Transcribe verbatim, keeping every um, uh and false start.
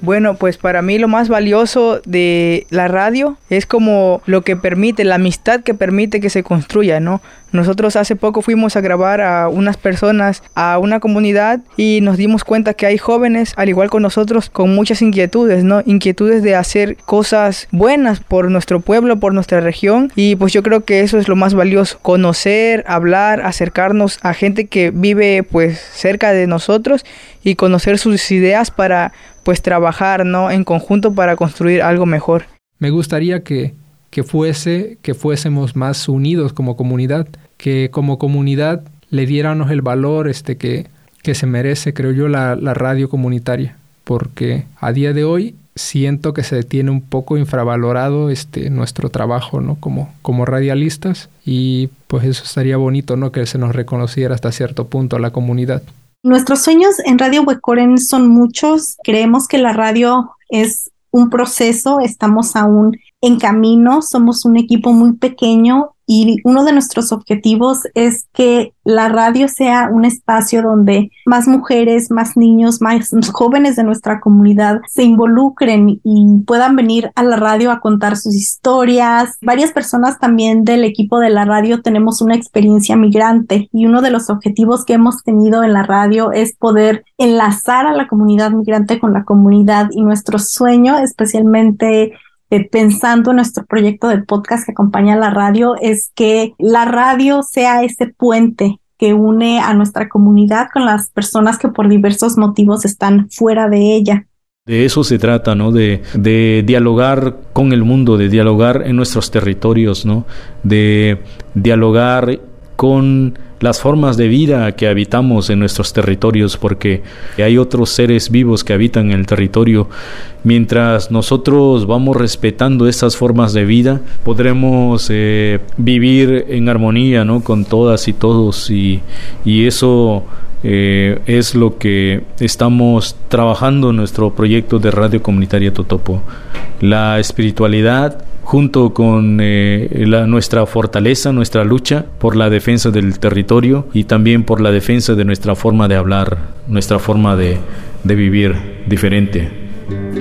Bueno, pues para mí lo más valioso de la radio es como lo que permite, la amistad que permite que se construya, ¿no? Nosotros hace poco fuimos a grabar a unas personas, a una comunidad, y nos dimos cuenta que hay jóvenes, al igual con nosotros, con muchas inquietudes, ¿no? Inquietudes de hacer cosas buenas por nuestro pueblo, por nuestra región, y pues yo creo que eso es lo más valioso, conocer, hablar, acercarnos a gente que vive pues cerca de nosotros y conocer sus ideas para pues trabajar, ¿no? En conjunto para construir algo mejor. Me gustaría que que fuese, que fuésemos más unidos como comunidad, que como comunidad le diéramos el valor este, que, que se merece, creo yo, la, la radio comunitaria, porque a día de hoy siento que se tiene un poco infravalorado este, nuestro trabajo, ¿no? como, como radialistas, y pues eso estaría bonito, ¿no? Que se nos reconociera hasta cierto punto a la comunidad. Nuestros sueños en Radio Huecoren son muchos. Creemos que la radio es un proceso, estamos aún en camino, somos un equipo muy pequeño y uno de nuestros objetivos es que la radio sea un espacio donde más mujeres, más niños, más jóvenes de nuestra comunidad se involucren y puedan venir a la radio a contar sus historias. Varias personas también del equipo de la radio tenemos una experiencia migrante y uno de los objetivos que hemos tenido en la radio es poder enlazar a la comunidad migrante con la comunidad, y nuestro sueño, especialmente Eh, pensando en nuestro proyecto de podcast que acompaña a la radio, es que la radio sea ese puente que une a nuestra comunidad con las personas que por diversos motivos están fuera de ella. De eso se trata, ¿no? De, de dialogar con el mundo, de dialogar en nuestros territorios, ¿no? De dialogar con las formas de vida que habitamos en nuestros territorios, porque hay otros seres vivos que habitan en el territorio. Mientras nosotros vamos respetando esas formas de vida, podremos eh, vivir en armonía, ¿no? Con todas y todos, y, y eso eh, es lo que estamos trabajando en nuestro proyecto de Radio Comunitaria Totopo. La espiritualidad junto con eh, la, nuestra fortaleza, nuestra lucha por la defensa del territorio y también por la defensa de nuestra forma de hablar, nuestra forma de, de vivir diferente.